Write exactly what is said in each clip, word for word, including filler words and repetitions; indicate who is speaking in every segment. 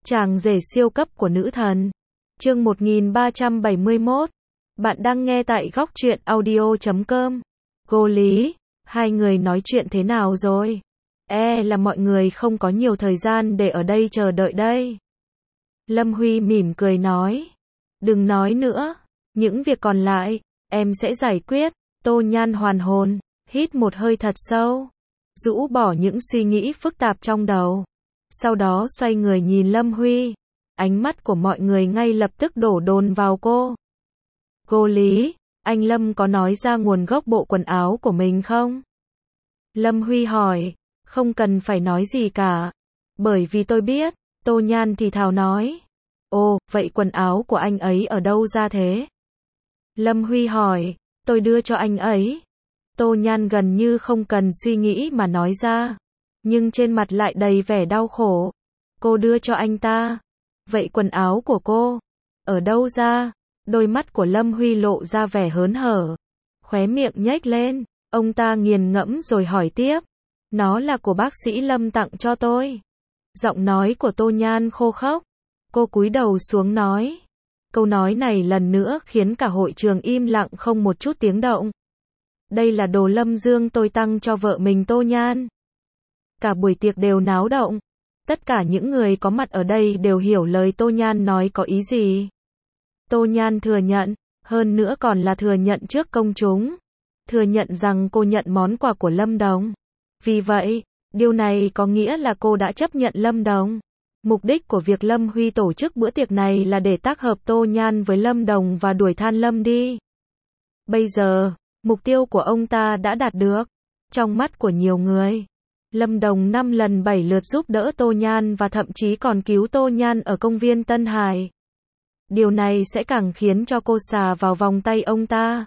Speaker 1: Chàng rể siêu cấp của nữ thần. Chương một nghìn ba trăm bảy mươi mốt. Bạn đang nghe tại góc truyện audio chấm com. Cô Lý, hai người nói chuyện thế nào rồi? E là mọi người không có nhiều thời gian để ở đây chờ đợi đây. Lâm Huy mỉm cười nói. Đừng nói nữa, những việc còn lại, em sẽ giải quyết. Tô Nhan hoàn hồn, hít một hơi thật sâu, rũ bỏ những suy nghĩ phức tạp trong đầu. Sau đó xoay người nhìn Lâm Huy. Ánh mắt của mọi người ngay lập tức đổ dồn vào cô. Cô Lý, anh Lâm có nói ra nguồn gốc bộ quần áo của mình không? Lâm Huy hỏi. Không cần phải nói gì cả. Bởi vì tôi biết. Tô Nhan thì thào nói. Ồ, vậy quần áo của anh ấy ở đâu ra thế? Lâm Huy hỏi. Tôi đưa cho anh ấy. Tô Nhan gần như không cần suy nghĩ mà nói ra. Nhưng trên mặt lại đầy vẻ đau khổ. Cô đưa cho anh ta. Vậy quần áo của cô, ở đâu ra? Đôi mắt của Lâm Huy lộ ra vẻ hớn hở. Khóe miệng nhếch lên. Ông ta nghiền ngẫm rồi hỏi tiếp. Nó là của bác sĩ Lâm tặng cho tôi. Giọng nói của Tô Nhan khô khốc. Cô cúi đầu xuống nói. Câu nói này lần nữa khiến cả hội trường im lặng không một chút tiếng động. Đây là đồ Lâm Dương tôi tặng cho vợ mình Tô Nhan. Cả buổi tiệc đều náo động. Tất cả những người có mặt ở đây đều hiểu lời Tô Nhan nói có ý gì. Tô Nhan thừa nhận, hơn nữa còn là thừa nhận trước công chúng. Thừa nhận rằng cô nhận món quà của Lâm Đồng. Vì vậy, điều này có nghĩa là cô đã chấp nhận Lâm Đồng. Mục đích của việc Lâm Huy tổ chức bữa tiệc này là để tác hợp Tô Nhan với Lâm Đồng và đuổi than Lâm đi. Bây giờ, mục tiêu của ông ta đã đạt được. Trong mắt của nhiều người, Lâm Đồng năm lần bảy lượt giúp đỡ Tô Nhan và thậm chí còn cứu Tô Nhan ở công viên Tân Hải. Điều này sẽ càng khiến cho cô xà vào vòng tay ông ta.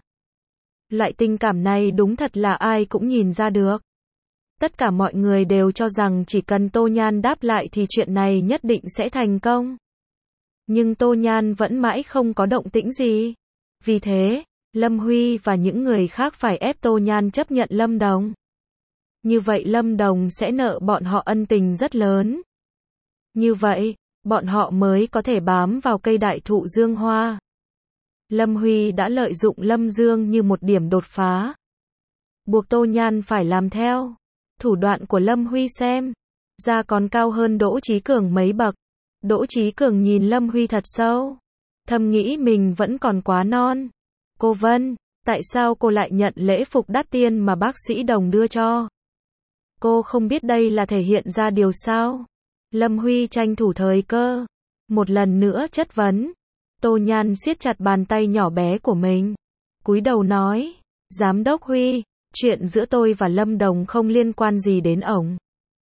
Speaker 1: Loại tình cảm này đúng thật là ai cũng nhìn ra được. Tất cả mọi người đều cho rằng chỉ cần Tô Nhan đáp lại thì chuyện này nhất định sẽ thành công. Nhưng Tô Nhan vẫn mãi không có động tĩnh gì. Vì thế, Lâm Huy và những người khác phải ép Tô Nhan chấp nhận Lâm Đồng. Như vậy Lâm Đồng sẽ nợ bọn họ ân tình rất lớn. Như vậy, bọn họ mới có thể bám vào cây đại thụ Dương Hoa. Lâm Huy đã lợi dụng Lâm Dương như một điểm đột phá. Buộc Tô Nhan phải làm theo. Thủ đoạn của Lâm Huy xem ra còn cao hơn Đỗ Chí Cường mấy bậc. Đỗ Chí Cường nhìn Lâm Huy thật sâu. Thầm nghĩ mình vẫn còn quá non. Cô Vân, tại sao cô lại nhận lễ phục đắt tiền mà bác sĩ Đồng đưa cho? Cô không biết đây là thể hiện ra điều sao? Lâm Huy tranh thủ thời cơ. Một lần nữa chất vấn. Tô Nhan siết chặt bàn tay nhỏ bé của mình. Cúi đầu nói. Giám đốc Huy, chuyện giữa tôi và Lâm Đồng không liên quan gì đến ổng.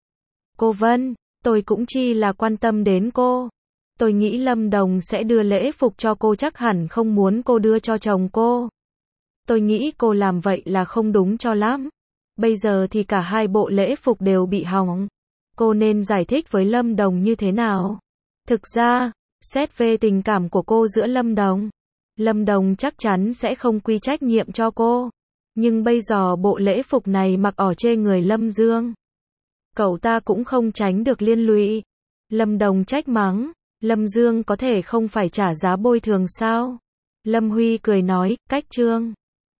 Speaker 1: Cô Vân, tôi cũng chỉ là quan tâm đến cô. Tôi nghĩ Lâm Đồng sẽ đưa lễ phục cho cô chắc hẳn không muốn cô đưa cho chồng cô. Tôi nghĩ cô làm vậy là không đúng cho lắm. Bây giờ thì cả hai bộ lễ phục đều bị hỏng. Cô nên giải thích với Lâm Đồng như thế nào? Thực ra, xét về tình cảm của cô giữa Lâm Đồng, Lâm Đồng chắc chắn sẽ không quy trách nhiệm cho cô. Nhưng bây giờ bộ lễ phục này mặc ở trên người Lâm Dương, cậu ta cũng không tránh được liên lụy. Lâm Đồng trách mắng, Lâm Dương có thể không phải trả giá bồi thường sao? Lâm Huy cười nói, cách trương.